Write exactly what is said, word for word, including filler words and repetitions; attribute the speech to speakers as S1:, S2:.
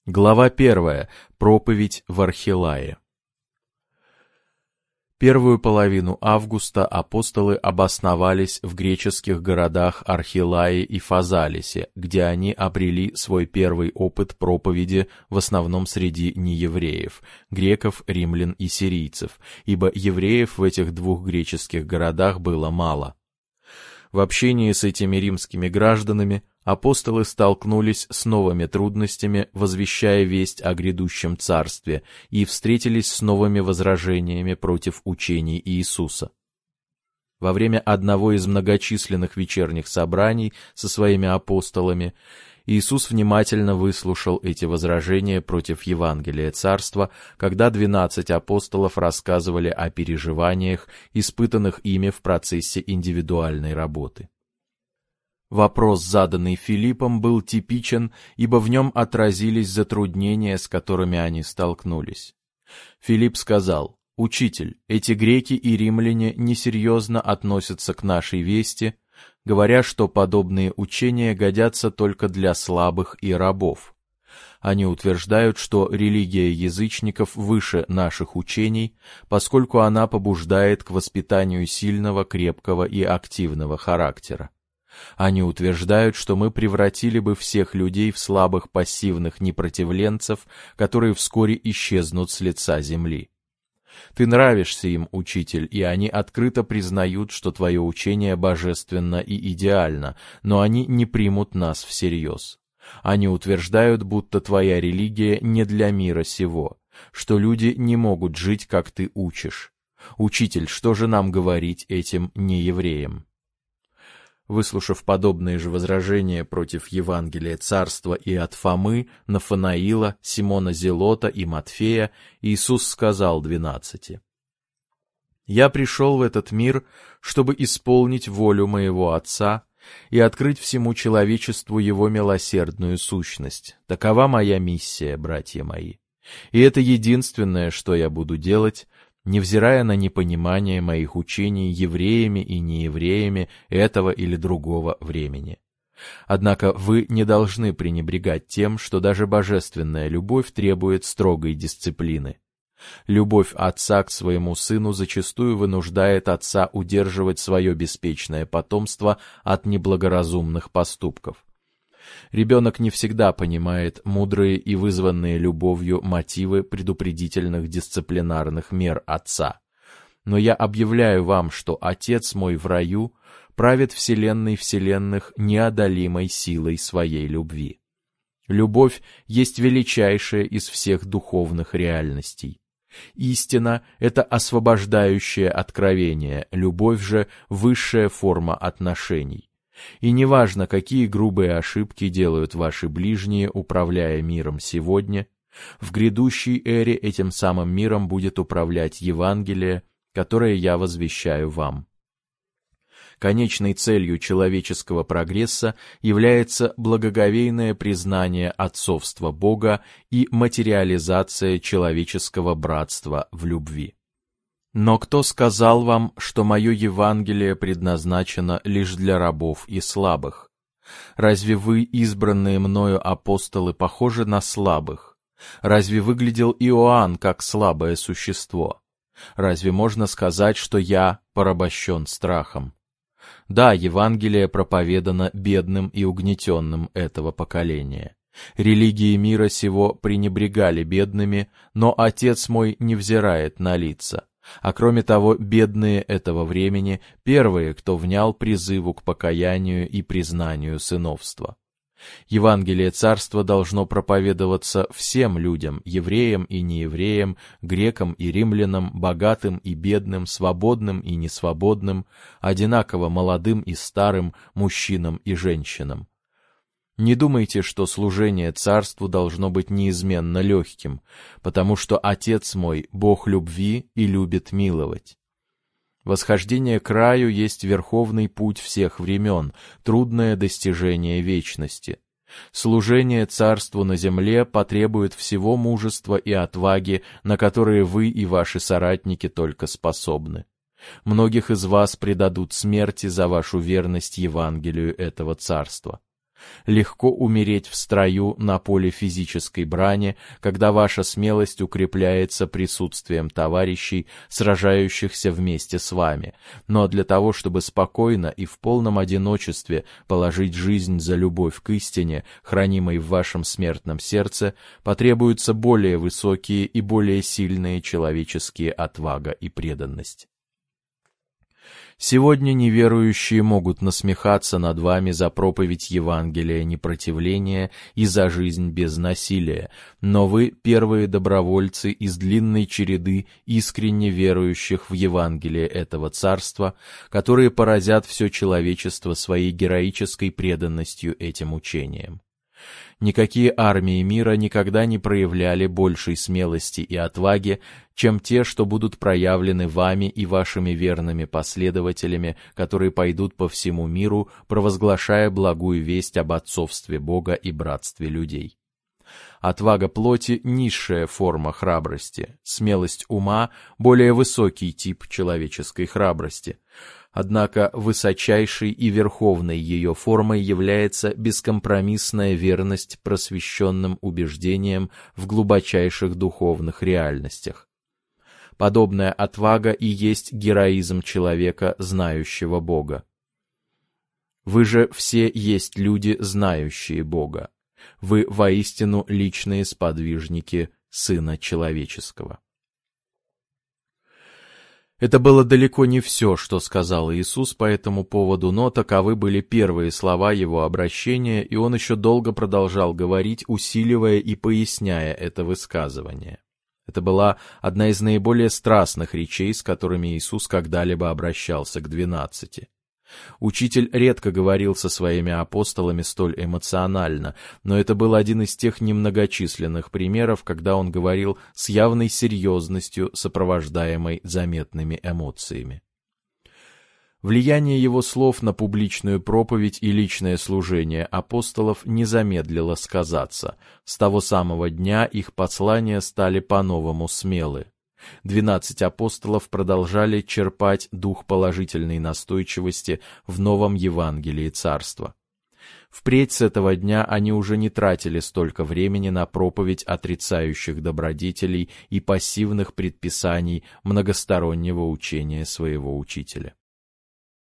S1: Глава первая. Проповедь в Архелае. Первую половину августа апостолы обосновались в греческих городах Архелае и Фазалисе, где они обрели свой первый опыт проповеди в основном среди неевреев, греков, римлян и сирийцев, ибо евреев в этих двух греческих городах было мало. В общении с этими римскими гражданами апостолы столкнулись с новыми трудностями, возвещая весть о грядущем царстве, и встретились с новыми возражениями против учений Иисуса. Во время одного из многочисленных вечерних собраний со своими апостолами Иисус внимательно выслушал эти возражения против Евангелия Царства, когда двенадцать апостолов рассказывали о переживаниях, испытанных ими в процессе индивидуальной работы. Вопрос, заданный Филиппом, был типичен, ибо в нем отразились затруднения, с которыми они столкнулись. Филипп сказал: «Учитель, эти греки и римляне несерьезно относятся к нашей вести, говоря, что подобные учения годятся только для слабых и рабов. Они утверждают, что религия язычников выше наших учений, поскольку она побуждает к воспитанию сильного, крепкого и активного характера. Они утверждают, что мы превратили бы всех людей в слабых пассивных непротивленцев, которые вскоре исчезнут с лица земли. Ты нравишься им, учитель, и они открыто признают, что твое учение божественно и идеально, но они не примут нас всерьез. Они утверждают, будто твоя религия не для мира сего, что люди не могут жить, как ты учишь. Учитель, что же нам говорить этим неевреям?» Выслушав подобные же возражения против Евангелия Царства и от Фомы, Нафанаила, Симона Зелота и Матфея, Иисус сказал двенадцати: «Я пришел в этот мир, чтобы исполнить волю моего Отца и открыть всему человечеству его милосердную сущность. Такова моя миссия, братья мои. И это единственное, что я буду делать, невзирая на непонимание моих учений евреями и неевреями этого или другого времени. Однако вы не должны пренебрегать тем, что даже божественная любовь требует строгой дисциплины. Любовь отца к своему сыну зачастую вынуждает отца удерживать свое беспечное потомство от неблагоразумных поступков. Ребенок не всегда понимает мудрые и вызванные любовью мотивы предупредительных дисциплинарных мер отца. Но я объявляю вам, что Отец мой в раю правит вселенной вселенных неодолимой силой своей любви. Любовь есть величайшая из всех духовных реальностей. Истина — это освобождающее откровение, любовь же — высшая форма отношений. И неважно, какие грубые ошибки делают ваши ближние, управляя миром сегодня, в грядущей эре этим самым миром будет управлять Евангелие, которое я возвещаю вам. Конечной целью человеческого прогресса является благоговейное признание отцовства Бога и материализация человеческого братства в любви. Но кто сказал вам, что мое Евангелие предназначено лишь для рабов и слабых? Разве вы, избранные мною апостолы, похожи на слабых? Разве выглядел Иоанн как слабое существо? Разве можно сказать, что я порабощен страхом? Да, Евангелие проповедано бедным и угнетенным этого поколения. Религии мира сего пренебрегали бедными, но Отец мой не взирает на лица. А кроме того, бедные этого времени — первые, кто внял призыву к покаянию и признанию сыновства. Евангелие Царства должно проповедоваться всем людям, евреям и неевреям, грекам и римлянам, богатым и бедным, свободным и несвободным, одинаково молодым и старым, мужчинам и женщинам. Не думайте, что служение Царству должно быть неизменно легким, потому что Отец мой — Бог любви и любит миловать. Восхождение к раю есть верховный путь всех времен, трудное достижение вечности. Служение Царству на земле потребует всего мужества и отваги, на которые вы и ваши соратники только способны. Многих из вас предадут смерти за вашу верность Евангелию этого Царства. Легко умереть в строю на поле физической брани, когда ваша смелость укрепляется присутствием товарищей, сражающихся вместе с вами. Но для того, чтобы спокойно и в полном одиночестве положить жизнь за любовь к истине, хранимой в вашем смертном сердце, потребуются более высокие и более сильные человеческие отвага и преданность. Сегодня неверующие могут насмехаться над вами за проповедь Евангелия непротивления и за жизнь без насилия, но вы первые добровольцы из длинной череды искренне верующих в Евангелие этого царства, которые поразят все человечество своей героической преданностью этим учениям. Никакие армии мира никогда не проявляли большей смелости и отваги, чем те, что будут проявлены вами и вашими верными последователями, которые пойдут по всему миру, провозглашая благую весть об отцовстве Бога и братстве людей. Отвага плоти – низшая форма храбрости, смелость ума – более высокий тип человеческой храбрости. Однако высочайшей и верховной ее формой является бескомпромиссная верность просвещенным убеждениям в глубочайших духовных реальностях. Подобная отвага и есть героизм человека, знающего Бога. Вы же все есть люди, знающие Бога. Вы воистину личные сподвижники Сына Человеческого. Это было далеко не все, что сказал Иисус по этому поводу, но таковы были первые слова его обращения, и он еще долго продолжал говорить, усиливая и поясняя это высказывание. Это была одна из наиболее страстных речей, с которыми Иисус когда-либо обращался к двенадцати. Учитель редко говорил со своими апостолами столь эмоционально, но это был один из тех немногочисленных примеров, когда он говорил с явной серьезностью, сопровождаемой заметными эмоциями. Влияние его слов на публичную проповедь и личное служение апостолов не замедлило сказаться. С того самого дня их послания стали по-новому смелы. Двенадцать апостолов продолжали черпать дух положительной настойчивости в новом Евангелии Царства. Впредь с этого дня они уже не тратили столько времени на проповедь отрицающих добродетелей и пассивных предписаний многостороннего учения своего учителя.